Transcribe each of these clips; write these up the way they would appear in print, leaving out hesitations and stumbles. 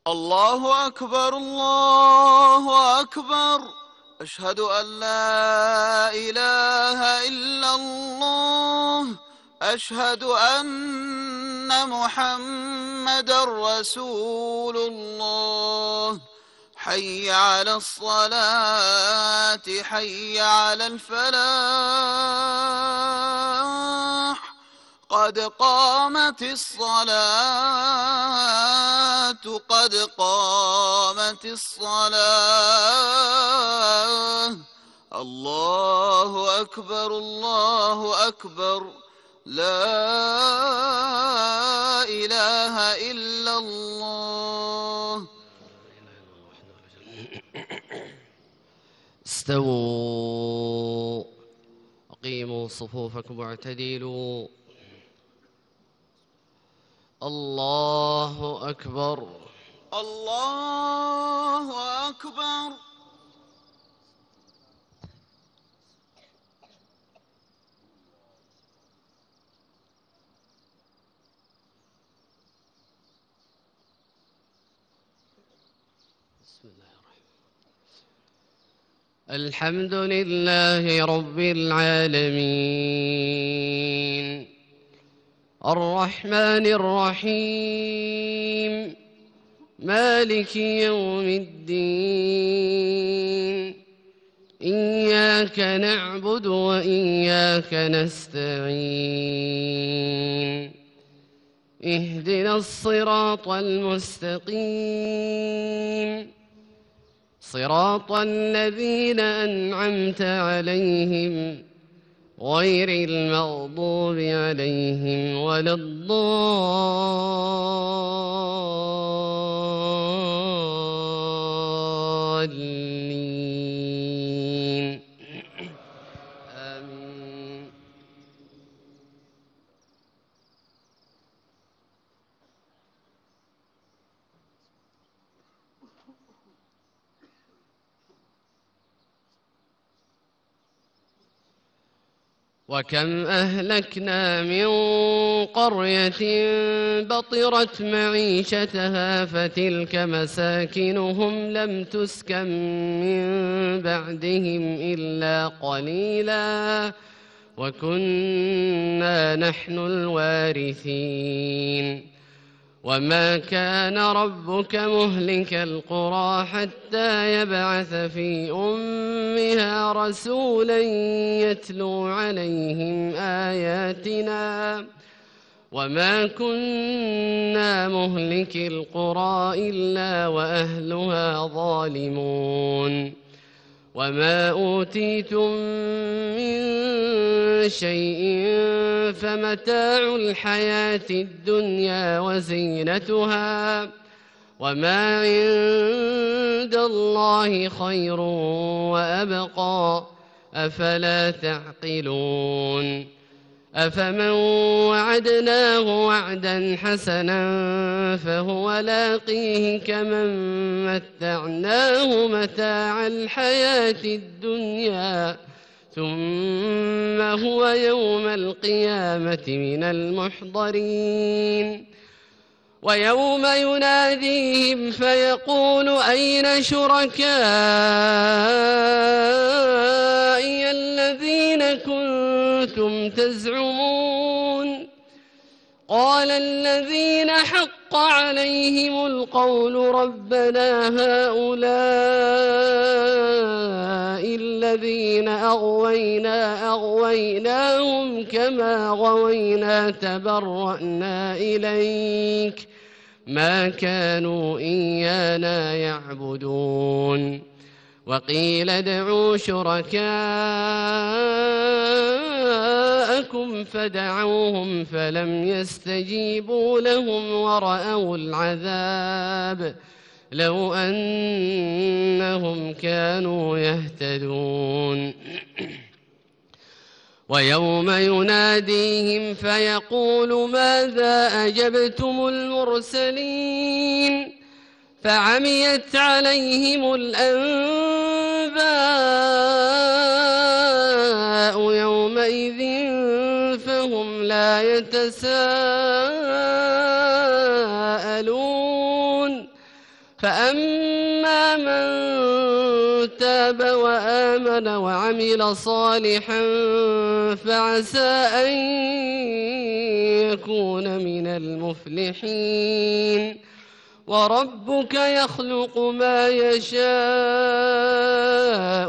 الله أكبر الله أكبر. أشهد أن لا إله إلا الله. أشهد أن محمدًا رسول الله. حي على الصلاة حي على الفلاح. قد قامت الصلاة قد قامت الصلاة. الله أكبر الله أكبر. لا إله إلا الله. استووا، أقيموا صفوفكم واعتدلوا. الله أكبر الله أكبر. بسم الله الحمد لله رب العالمين، الرحمن الرحيم، مالك يوم الدين. إياك نعبد وإياك نستعين. اهدنا الصراط المستقيم، صراط الذين أنعمت عليهم غير المغضوب عليهم ولا الضالين. آمين. وكم أهلكنا من قرية بطرت معيشتها فتلك مساكنهم لم تسكن من بعدهم إلا قليلا وكنا نحن الوارثين. وما كان ربك مهلك القرى حتى يبعث في أمها رسولا يتلو عليهم آياتنا وما كنا مهلك القرى إلا وأهلها ظالمون. وما أوتيتم من شيء فمتاع الحياة الدنيا وزينتها وما عند الله خير وأبقى، أفلا تعقلون؟ أفمن وعدناه وعدا حسنا فهو لاقيه كمن متعناه متاع الحياة الدنيا ثم هو يوم القيامة من المحضرين. ويوم يناديهم فيقول أين شركائي الذين كنتم تزعمون؟ قال الذين حق عليهم القول ربنا هؤلاء الذين أغويناهم كما غوينا تبرأنا إليك ما كانوا إيانا يعبدون. وقيل ادعوا شركاءكم فدعوهم فلم يستجيبوا لهم ورأوا العذاب لو أنهم كانوا يهتدون. ويوم يناديهم فيقول ماذا أجبتم المرسلين؟ فعميت عليهم الأنباء يومئذ فهم لا يتساءلون. فأما من تاب وآمن وعمل صالحا فعسى أن يكون من المفلحين. وربك يخلق ما يشاء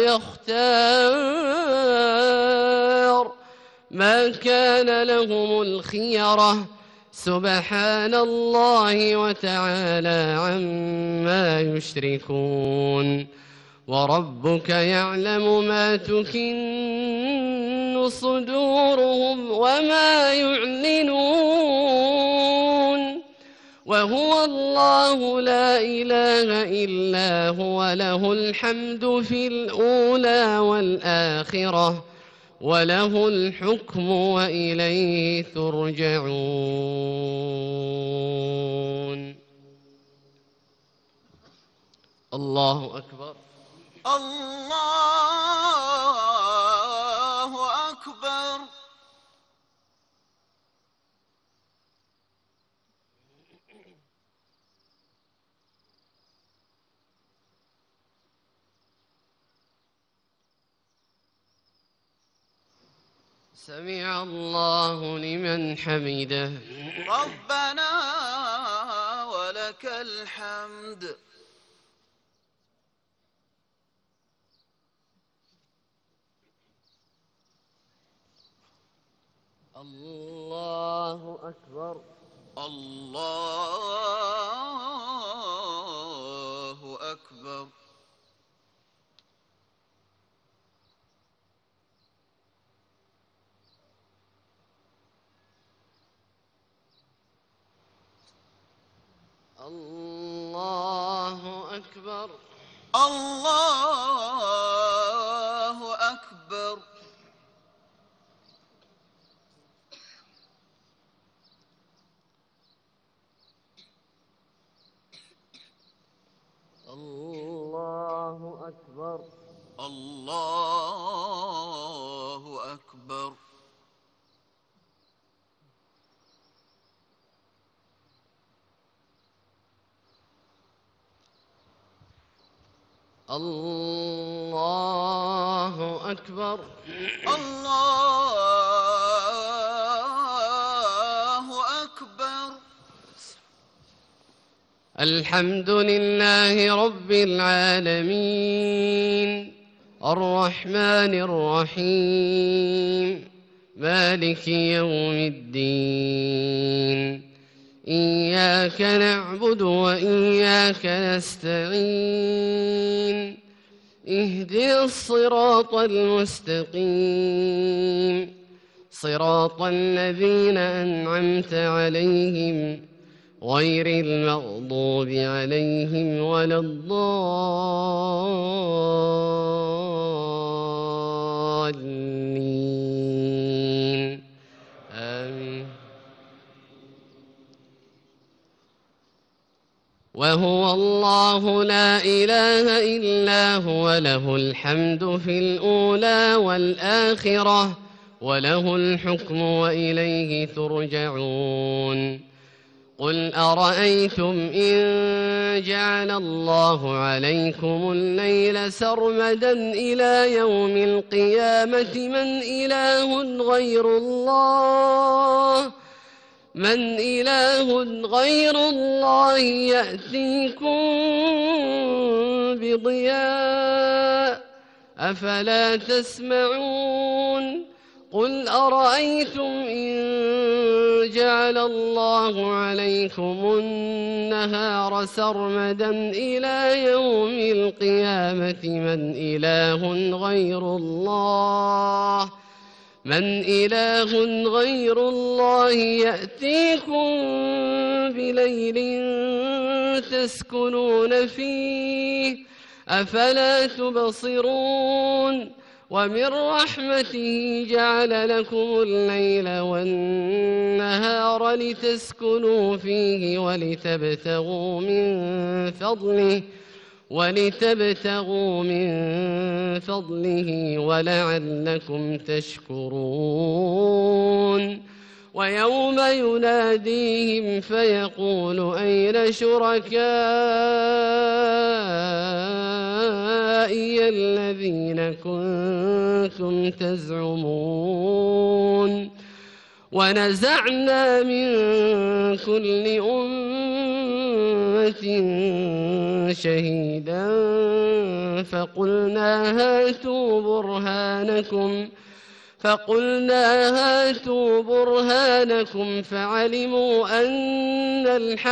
ويختار ما كان لهم الخيرة سبحان الله وتعالى عما يشركون. وربك يعلم ما تكن صدورهم وما يعلنون وهو الله لا إله إلا هو له الحمد في الأولى والآخرة وله الحكم وإليه ترجعون. الله أكبر. الله أكبر. سمع الله لمن حمده. ربنا ولك الحمد. الله أكبر. الله أكبر. الله أكبر. الله أكبر. الله أكبر. الله أكبر. الله أكبر. الله أكبر. الحمد لله رب العالمين الرحمن الرحيم مالك يوم الدين إياك نعبد وإياك نستعين اهدنا الصراط المستقيم صراط الذين أنعمت عليهم غير المغضوب عليهم ولا الضالين آمين. وهو الله لا إله إلا هو له الحمد في الأولى والآخرة وله الحكم وإليه ترجعون. قل أرأيتم إن جعل الله عليكم الليل سرمدا إلى يوم القيامة من إله غير الله يأتيكم بضياء أفلا تسمعون. قل أرأيتم إن جعل الله عليكم النهار سرمدا إلى يوم القيامة من إله غير الله يأتيكم بليل تسكنون فيه أفلا تبصرون. ومن رحمته جعل لكم الليل والنهار لتسكنوا فيه ولتبتغوا من فضله ولعلكم تشكرون. ويوم يناديهم فيقول أين شركائي الذين كنتم تزعمون ونزعنا من كل أمة شهيدا فقلنا هاتوا برهانكم فعلموا أن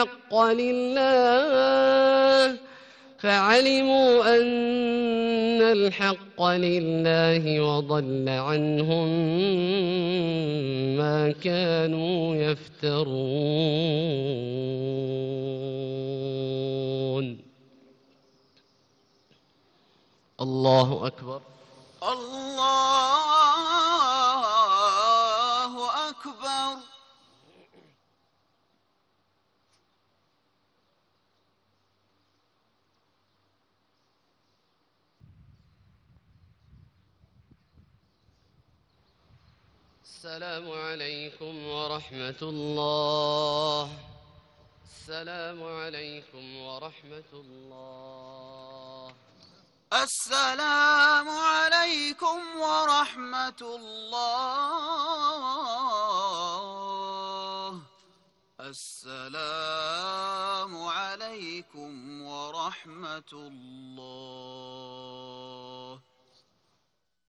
الحق لله وضل عنهم ما كانوا يفترون. الله أكبر. الله أكبر. السلام عليكم ورحمة الله. السلام عليكم ورحمة الله. السلام عليكم ورحمة الله. السلام عليكم ورحمة الله.